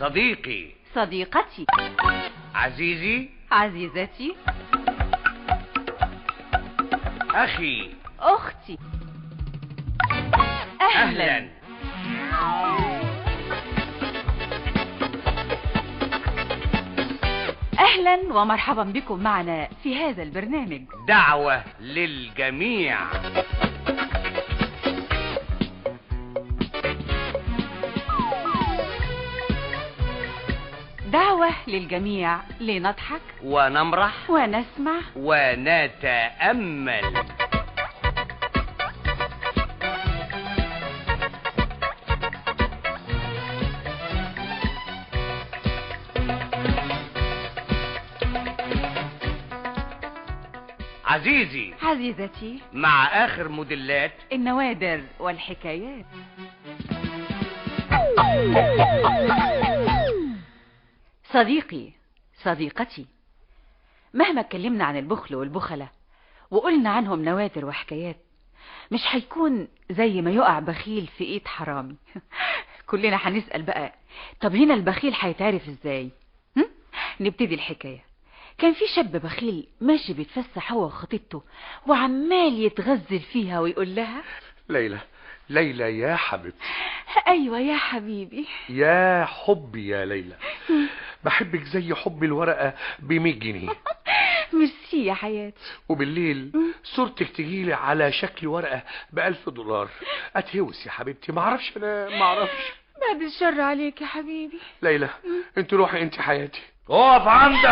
صديقي. صديقتي. عزيزي. عزيزتي. أخي. أختي. أهلا. أهلا ومرحبا بكم معنا في هذا البرنامج دعوة للجميع. دعوة للجميع لنضحك ونمرح ونسمع ونتأمل. عزيزي. عزيزتي. مع آخر موديلات النوادر والحكايات. صديقي، صديقتي، مهما اتكلمنا عن البخل والبخلة وقلنا عنهم نوادر وحكايات، مش هيكون زي ما يقع بخيل في ايد حرامي. كلنا هنسأل بقى، طب هنا البخيل هيتعرف ازاي؟ نبتدي الحكاية. كان في شاب بخيل ماشي بيتفسح هو وخطيبته وعمال يتغزل فيها ويقول لها: ليلى، ليلى يا حبيبتي. ايوه يا حبيبي. يا حبي يا ليلى، بحبك زي حب الورقة ب100 جنيه. ميرسي يا حياتي. وبالليل صورتك تجيلي على شكل ورقة ب1000 دولار. اتهوس يا حبيبتي، معرفش انا معرفش. بعد الشر عليك يا حبيبي. ليلى انت روحي، انت حياتي. اقف عندك.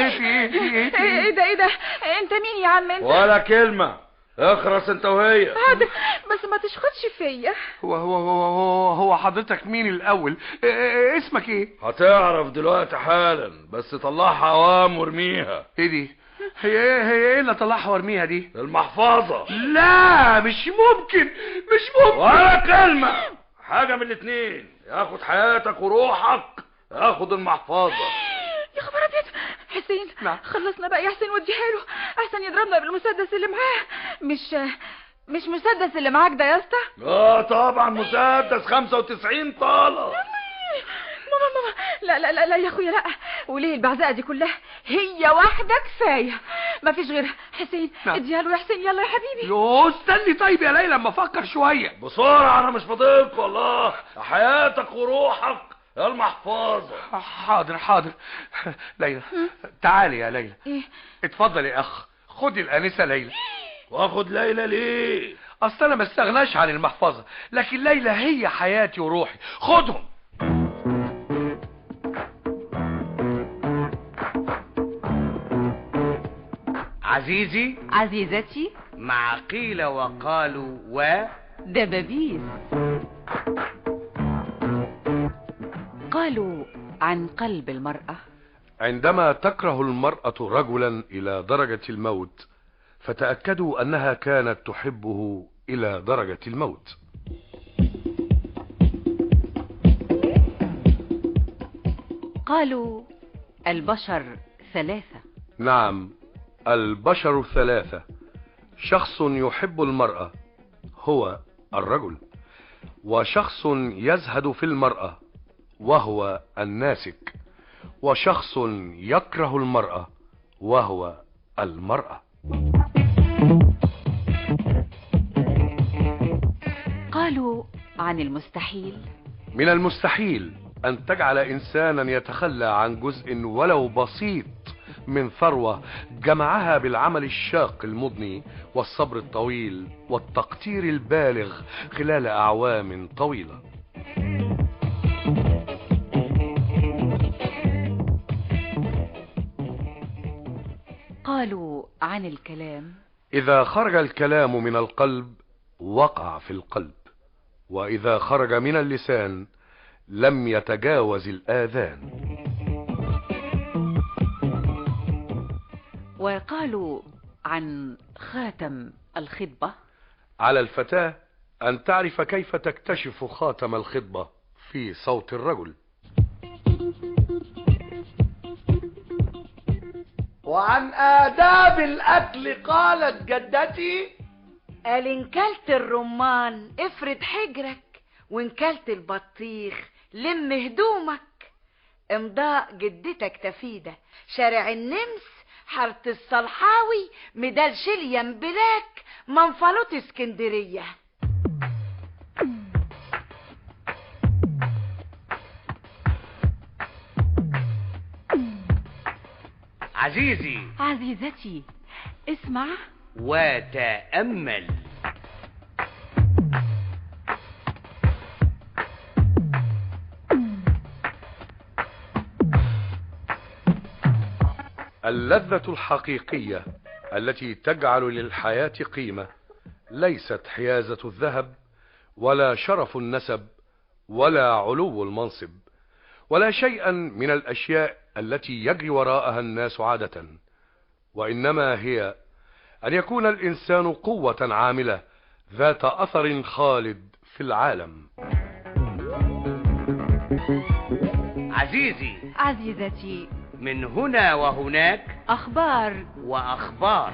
ايه ده انت مين يا عم انت؟ ولا كلمة، اخرس انت وهي. حاضر، بس ما تشخطش فيا. هو حضرتك مين الاول؟ اسمك ايه؟ هتعرف دلوقتي حالا، بس طلعها عوام وارميها. ايه دي؟ هي ايه اللي طلعها وارميها دي؟ المحفظة. لا مش ممكن، مش ممكن. ولا كلمة، حاجة من الاتنين، ياخد حياتك وروحك ياخد المحفظة. يا خبر ابيض. حسين، نعم. خلصنا بقى يا حسين واديها له احسن يضربنا بالمسدس اللي معاه. مش مسدس اللي معاك ده يا اسطى؟ طبعا مسدس 95 طالة. ماما لا يا اخويا لا. وليه البعزقه دي كلها؟ هي واحده كفايه، ما فيش غيرها. حسين اديها له يا حسين، يلا يا حبيبي. يو استني طيب يا ليلى اما افكر شويه. بسرعة انا مش فاضلك والله. حياتك وروحك يا المحفظة. حاضر. ليلى تعالي يا ليلى. ايه؟ اتفضل يا اخ، خدي الانسه ليلى. واخد ليلى ليه؟ اصل انا ما استغناش عن المحفظه، لكن ليلى هي حياتي وروحي. خدهم. عزيزي. عزيزتي. مع قيل وقالوا دبابيس. قالوا عن قلب المرأة: عندما تكره المرأة رجلا إلى درجة الموت، فتأكدوا أنها كانت تحبه إلى درجة الموت. قالوا البشر 3. نعم، البشر 3. شخص يحب المرأة هو الرجل، وشخص يزهد في المرأة وهو الناسك، وشخص يكره المرأة وهو المرأة. قالوا عن المستحيل: من المستحيل أن تجعل إنسانا يتخلى عن جزء ولو بسيط من ثروة جمعها بالعمل الشاق المضني والصبر الطويل والتقتير البالغ خلال أعوام طويلة. قالوا عن الكلام: إذا خرج الكلام من القلب وقع في القلب، وإذا خرج من اللسان لم يتجاوز الآذان. وقالوا عن خاتم الخطبة: على الفتاة أن تعرف كيف تكتشف خاتم الخطبة في صوت الرجل. وعن آداب الأكل قالت جدتي: قال إن كلت الرمان افرد حجرك، وإن كلت البطيخ لم هدومك، امضاء جدتك تفيدة، شارع النمس، حارة الصلحاوي، ميدال شليان بلاك، منفلوط اسكندرية. عزيزي عزيزتي، اسمع وتأمل. اللذة الحقيقية التي تجعل للحياة قيمة ليست حيازة الذهب ولا شرف النسب ولا علو المنصب ولا شيئا من الأشياء التي يجري وراءها الناس عادة، وإنما هي أن يكون الإنسان قوة عاملة ذات أثر خالد في العالم. عزيزي عزيزتي، من هنا وهناك أخبار وأخبار.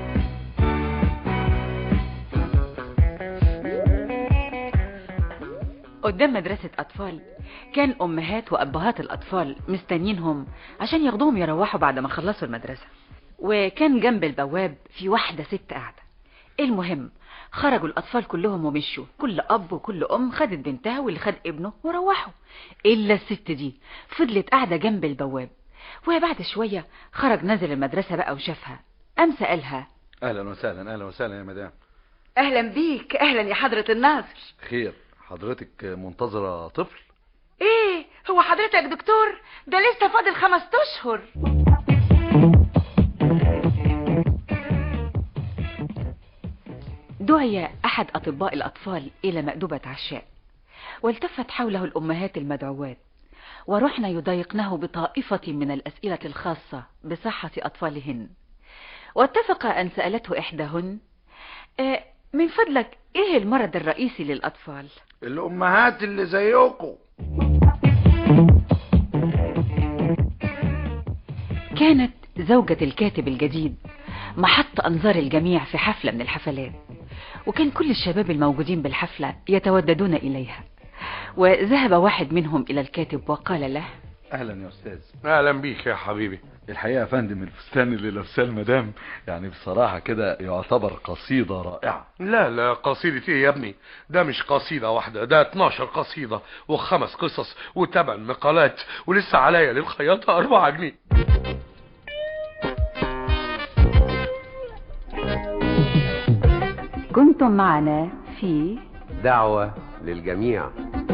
قدام مدرسة أطفال كان أمهات وأبهات الأطفال مستنينهم عشان ياخدوهم يروحوا بعد ما خلصوا المدرسة، وكان جنب البواب في واحدة ست قاعدة. المهم خرجوا الأطفال كلهم ومشوا، كل أب وكل أم خدت بنتها واللي خد ابنه وروحوا، إلا الست دي فضلت قاعدة جنب البواب. وبعد شوية خرج نزل المدرسة بقى وشافها، قام سألها: اهلا وسهلا، اهلا وسهلا يا مدام. اهلا بيك. اهلا يا حضرة الناظر. خير، حضرتك منتظرة طفل؟ ايه هو حضرتك دكتور؟ ده لسه فاضل 5 اشهر. دعي أحد أطباء الأطفال إلى مأدبة عشاء، والتفت حوله الأمهات المدعوات، ورحن يضايقنه بطائفة من الأسئلة الخاصة بصحة أطفالهن. واتفق أن سألته إحداهن: من فضلك إيه المرض الرئيسي للأطفال؟ الأمهات اللي زيكم. كانت زوجة الكاتب الجديد محط أنظار الجميع في حفلة من الحفلات، وكان كل الشباب الموجودين بالحفلة يتوددون إليها. وذهب واحد منهم إلى الكاتب وقال له: اهلا يا استاذ. أهلا بيك يا حبيبي. الحقيقة يا فندم الفستان اللي لابساه المدام يعني بصراحة كده يعتبر قصيدة رائعة. لا قصيدة ايه يا ابني؟ ده مش قصيدة واحدة، ده 12 قصيدة و5 قصص و8 مقالات، ولسه عليا للخياطة 4 جنيه. كنتم معنا في دعوة للجميع.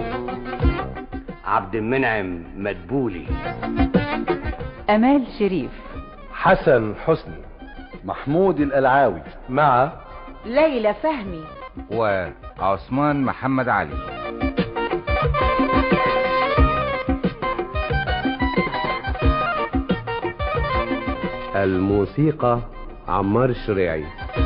عبد المنعم مدبولي، أمال شريف، حسن حسني، محمود القلعاوي، مع ليلى فهمي، وعثمان محمد علي. الموسيقى عمار الشريعي.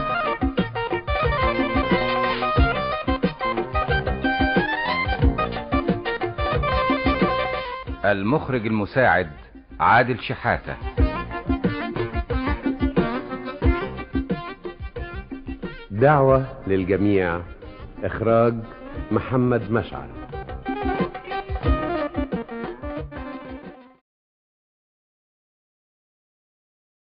المخرج المساعد عادل شحاتة. دعوة للجميع. إخراج محمد مشعل.